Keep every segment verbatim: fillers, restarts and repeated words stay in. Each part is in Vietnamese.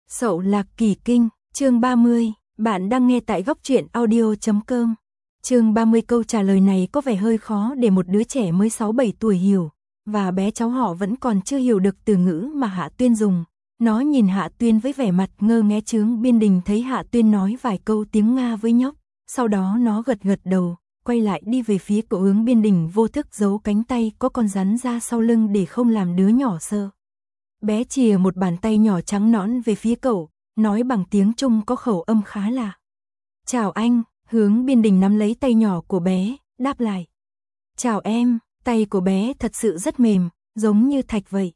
Sậu Lạc Kỳ Kinh, chương ba mươi, bạn đang nghe tại góc truyện audio chấm com. Chương ba mươi, câu trả lời này có vẻ hơi khó để một đứa trẻ mới sáu bảy tuổi hiểu, và bé cháu họ vẫn còn chưa hiểu được từ ngữ mà Hạ Tuyên dùng. Nó nhìn Hạ Tuyên với vẻ mặt ngơ ngẽ. Chướng Biên Đình thấy Hạ Tuyên nói vài câu tiếng Nga với nhóc, sau đó nó gật gật đầu, quay lại đi về phía cậu. Hướng Biên Đình vô thức giấu cánh tay có con rắn ra sau lưng để không làm đứa nhỏ sợ. Bé chìa một bàn tay nhỏ trắng nõn về phía cậu, nói bằng tiếng Trung có khẩu âm khá lạ. Chào anh. Hướng Biên Đình nắm lấy tay nhỏ của bé, đáp lại. Chào em. Tay của bé thật sự rất mềm, giống như thạch vậy.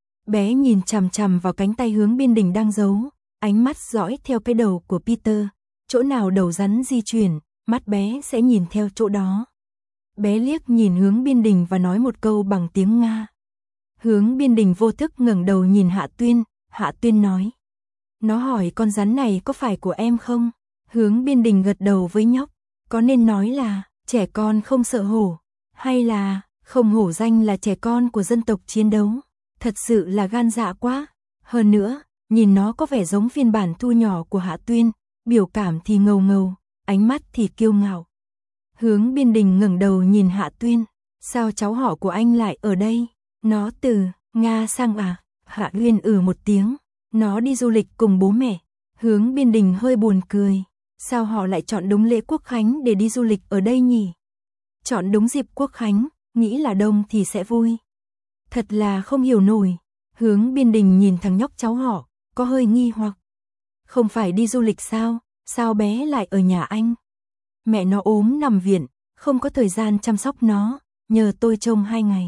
Bé nhìn chằm chằm vào cánh tay Hướng Biên Đình đang giấu, ánh mắt dõi theo cái đầu của Peter. Chỗ nào đầu rắn di chuyển, mắt bé sẽ nhìn theo chỗ đó. Bé liếc nhìn Hướng Biên Đình và nói một câu bằng tiếng Nga. Hướng Biên Đình vô thức ngẩng đầu nhìn Hạ Tuyên. Hạ Tuyên nói. Nó hỏi con rắn này có phải của em không? Hướng Biên Đình gật đầu với nhóc. Có nên nói là trẻ con không sợ hổ, hay là không hổ danh là trẻ con của dân tộc chiến đấu? Thật sự là gan dạ quá. Hơn nữa, nhìn nó có vẻ giống phiên bản thu nhỏ của Hạ Tuyên, biểu cảm thì ngầu ngầu, ánh mắt thì kiêu ngạo. Hướng Biên Đình ngẩng đầu nhìn Hạ Tuyên. Sao cháu họ của anh lại ở đây? Nó từ Nga sang à? Hạ Uyên ừ một tiếng. Nó đi du lịch cùng bố mẹ. Hướng Biên Đình hơi buồn cười. Sao họ lại chọn đúng lễ Quốc Khánh để đi du lịch ở đây nhỉ? Chọn đúng dịp Quốc Khánh, nghĩ là đông thì sẽ vui. Thật là không hiểu nổi. Hướng Biên Đình nhìn thằng nhóc cháu họ, có hơi nghi hoặc. Không phải đi du lịch sao? Sao bé lại ở nhà anh? Mẹ nó ốm nằm viện, không có thời gian chăm sóc nó, nhờ tôi trông hai ngày.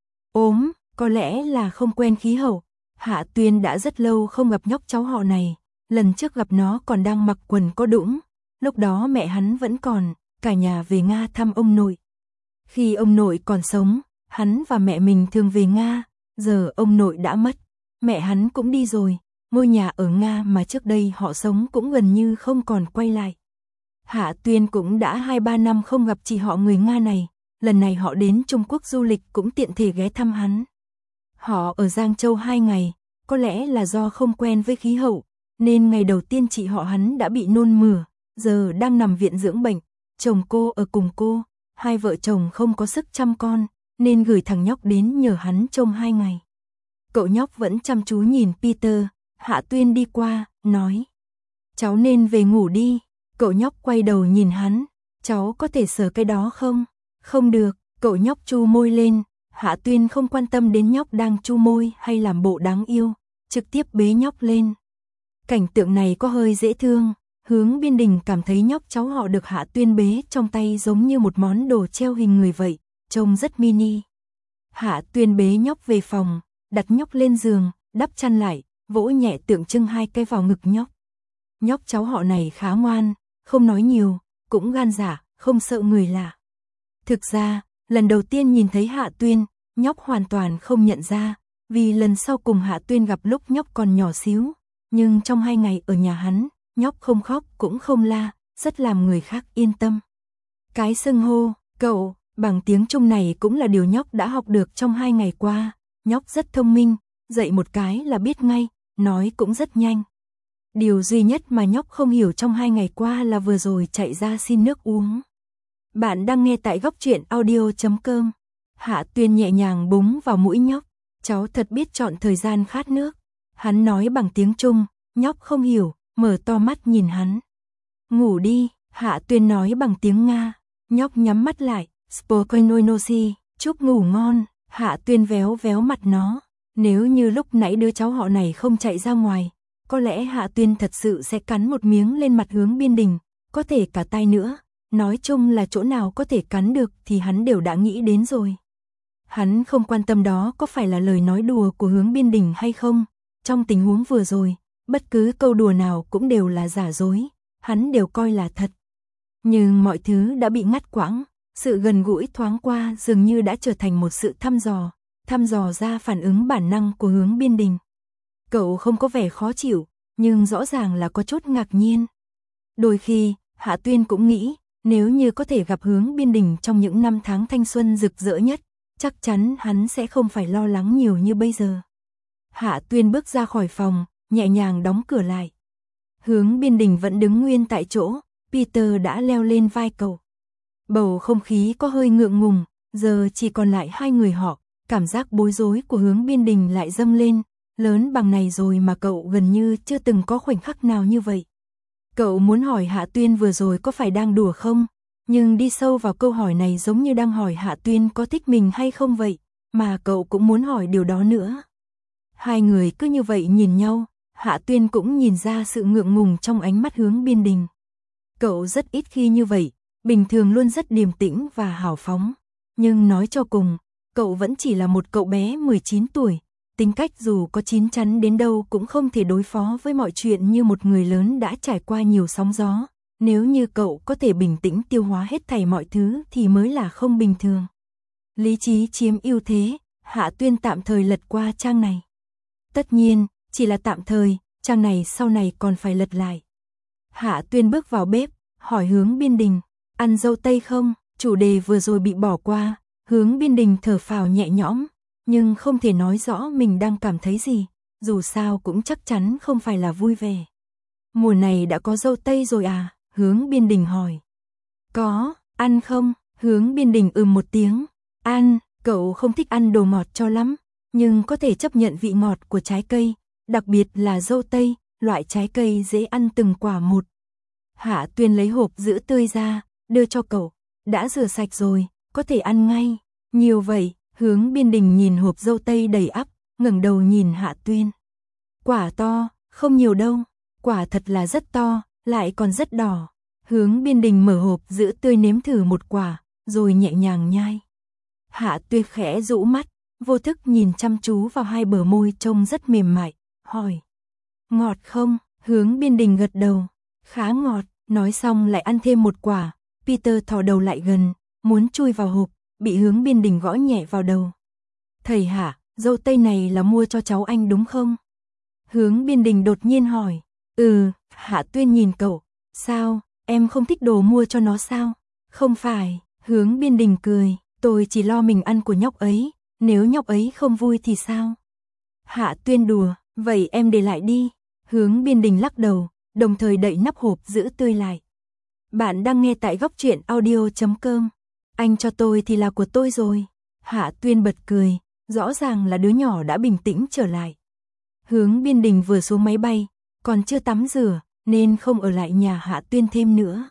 Ốm, có lẽ là không quen khí hậu. Hạ Tuyên đã rất lâu không gặp nhóc cháu họ này, lần trước gặp nó còn đang mặc quần có đũng, lúc đó mẹ hắn vẫn còn, cả nhà về Nga thăm ông nội. Khi ông nội còn sống, hắn và mẹ mình thường về Nga, giờ ông nội đã mất, mẹ hắn cũng đi rồi, ngôi nhà ở Nga mà trước đây họ sống cũng gần như không còn quay lại. Hạ Tuyên cũng đã hai ba năm không gặp chị họ người Nga này, lần này họ đến Trung Quốc du lịch cũng tiện thể ghé thăm hắn. Họ ở Giang Châu hai ngày, có lẽ là do không quen với khí hậu, nên ngày đầu tiên chị họ hắn đã bị nôn mửa, giờ đang nằm viện dưỡng bệnh, chồng cô ở cùng cô, hai vợ chồng không có sức chăm con, nên gửi thằng nhóc đến nhờ hắn trông hai ngày. Cậu nhóc vẫn chăm chú nhìn Peter. Hạ Tuyên đi qua, nói. Cháu nên về ngủ đi. Cậu nhóc quay đầu nhìn hắn. Cháu có thể sờ cái đó không? Không được. Cậu nhóc chu môi lên. Hạ Tuyên không quan tâm đến nhóc đang chu môi hay làm bộ đáng yêu, trực tiếp bế nhóc lên. Cảnh tượng này có hơi dễ thương. Hướng Biên Đình cảm thấy nhóc cháu họ được Hạ Tuyên bế trong tay giống như một món đồ treo hình người vậy, trông rất mini. Hạ Tuyên bế nhóc về phòng, đặt nhóc lên giường, đắp chăn lại, vỗ nhẹ tượng trưng hai cái vào ngực nhóc. Nhóc cháu họ này khá ngoan, không nói nhiều, cũng gan dạ, không sợ người lạ. Thực ra, lần đầu tiên nhìn thấy Hạ Tuyên, nhóc hoàn toàn không nhận ra, vì lần sau cùng Hạ Tuyên gặp lúc nhóc còn nhỏ xíu, nhưng trong hai ngày ở nhà hắn, nhóc không khóc cũng không la, rất làm người khác yên tâm. Cái xưng hô, cậu, bằng tiếng Trung này cũng là điều nhóc đã học được trong hai ngày qua, nhóc rất thông minh, dạy một cái là biết ngay, nói cũng rất nhanh. Điều duy nhất mà nhóc không hiểu trong hai ngày qua là vừa rồi chạy ra xin nước uống. Bạn đang nghe tại góc truyện audio chấm com. Hạ Tuyên nhẹ nhàng búng vào mũi nhóc. Cháu thật biết chọn thời gian khát nước. Hắn nói bằng tiếng Trung, nhóc không hiểu, mở to mắt nhìn hắn. Ngủ đi, Hạ Tuyên nói bằng tiếng Nga. Nhóc nhắm mắt lại, spokojной noci, chúc ngủ ngon. Hạ Tuyên véo véo mặt nó. Nếu như lúc nãy đứa cháu họ này không chạy ra ngoài, có lẽ Hạ Tuyên thật sự sẽ cắn một miếng lên mặt Hướng Biên Đình, có thể cả tay nữa. Nói chung là chỗ nào có thể cắn được thì hắn đều đã nghĩ đến rồi. Hắn không quan tâm đó có phải là lời nói đùa của Hướng Biên Đình hay không. Trong tình huống vừa rồi, bất cứ câu đùa nào cũng đều là giả dối, hắn đều coi là thật. Nhưng mọi thứ đã bị ngắt quãng, sự gần gũi thoáng qua dường như đã trở thành một sự thăm dò, thăm dò ra phản ứng bản năng của Hướng Biên Đình. Cậu không có vẻ khó chịu, nhưng rõ ràng là có chút ngạc nhiên. Đôi khi, Hạ Tuyên cũng nghĩ, nếu như có thể gặp Hướng Biên Đình trong những năm tháng thanh xuân rực rỡ nhất, chắc chắn hắn sẽ không phải lo lắng nhiều như bây giờ. Hạ Tuyên bước ra khỏi phòng, nhẹ nhàng đóng cửa lại. Hướng Biên Đình vẫn đứng nguyên tại chỗ, Peter đã leo lên vai cậu. Bầu không khí có hơi ngượng ngùng, giờ chỉ còn lại hai người họ, cảm giác bối rối của Hướng Biên Đình lại dâng lên, lớn bằng này rồi mà cậu gần như chưa từng có khoảnh khắc nào như vậy. Cậu muốn hỏi Hạ Tuyên vừa rồi có phải đang đùa không, nhưng đi sâu vào câu hỏi này giống như đang hỏi Hạ Tuyên có thích mình hay không vậy, mà cậu cũng muốn hỏi điều đó nữa. Hai người cứ như vậy nhìn nhau, Hạ Tuyên cũng nhìn ra sự ngượng ngùng trong ánh mắt Hướng Biên Đình. Cậu rất ít khi như vậy, bình thường luôn rất điềm tĩnh và hào phóng, nhưng nói cho cùng, cậu vẫn chỉ là một cậu bé mười chín tuổi, tính cách dù có chín chắn đến đâu cũng không thể đối phó với mọi chuyện như một người lớn đã trải qua nhiều sóng gió. Nếu như cậu có thể bình tĩnh tiêu hóa hết thảy mọi thứ thì mới là không bình thường. Lý trí chiếm ưu thế, Hạ Tuyên tạm thời lật qua trang này. Tất nhiên, chỉ là tạm thời, trang này sau này còn phải lật lại. Hạ Tuyên bước vào bếp, hỏi Hướng Biên Đình, ăn dâu tây không? Chủ đề vừa rồi bị bỏ qua, Hướng Biên Đình thở phào nhẹ nhõm, nhưng không thể nói rõ mình đang cảm thấy gì, dù sao cũng chắc chắn không phải là vui vẻ. Mùa này đã có dâu tây rồi à? Hướng Biên Đình hỏi. Có, ăn không? Hướng Biên Đình ừm một tiếng. Ăn, cậu không thích ăn đồ ngọt cho lắm, nhưng có thể chấp nhận vị ngọt của trái cây, đặc biệt là dâu tây, loại trái cây dễ ăn từng quả một. Hạ Tuyên lấy hộp sữa tươi ra, đưa cho cậu. Đã rửa sạch rồi, có thể ăn ngay. Nhiều vậy, Hướng Biên Đình nhìn hộp dâu tây đầy ắp, ngẩng đầu nhìn Hạ Tuyên. Quả to, không nhiều đâu, quả thật là rất to, lại còn rất đỏ. Hướng Biên Đình mở hộp sữa tươi nếm thử một quả, rồi nhẹ nhàng nhai. Hạ Tuyên khẽ rũ mắt, vô thức nhìn chăm chú vào hai bờ môi trông rất mềm mại, hỏi. Ngọt không? Hướng Biên Đình gật đầu. Khá ngọt, nói xong lại ăn thêm một quả. Peter thò đầu lại gần, muốn chui vào hộp, bị Hướng Biên Đình gõ nhẹ vào đầu. Thầy Hạ, dâu tây này là mua cho cháu anh đúng không? Hướng Biên Đình đột nhiên hỏi. Ừ, Hạ Tuyên nhìn cậu. Sao, em không thích đồ mua cho nó sao? Không phải, Hướng Biên Đình cười. Tôi chỉ lo mình ăn của nhóc ấy, nếu nhóc ấy không vui thì sao? Hạ Tuyên đùa, vậy em để lại đi. Hướng Biên Đình lắc đầu, đồng thời đậy nắp hộp sữa tươi lại. Bạn đang nghe tại góc truyện audio chấm com. Anh cho tôi thì là của tôi rồi. Hạ Tuyên bật cười, rõ ràng là đứa nhỏ đã bình tĩnh trở lại. Hướng Biên Đình vừa xuống máy bay, còn chưa tắm rửa, nên không ở lại nhà Hạ Tuyên thêm nữa.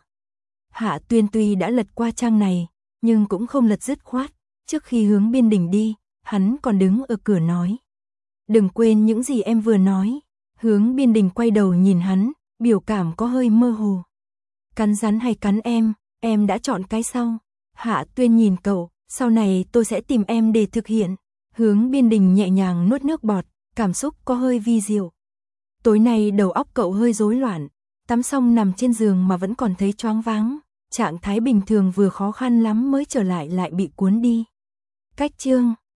Hạ Tuyên tuy đã lật qua trang này, nhưng cũng không lật dứt khoát. Trước khi Hướng Biên Đình đi, hắn còn đứng ở cửa nói. Đừng quên những gì em vừa nói. Hướng Biên Đình quay đầu nhìn hắn, biểu cảm có hơi mơ hồ. Cắn rắn hay cắn em, em đã chọn cái sau. Hạ Tuyên nhìn cậu, sau này tôi sẽ tìm em để thực hiện. Hướng Biên Đình nhẹ nhàng nuốt nước bọt, cảm xúc có hơi vi diệu. Tối nay đầu óc cậu hơi rối loạn, tắm xong nằm trên giường mà vẫn còn thấy choáng váng. Trạng thái bình thường vừa khó khăn lắm mới trở lại lại bị cuốn đi. Cách chương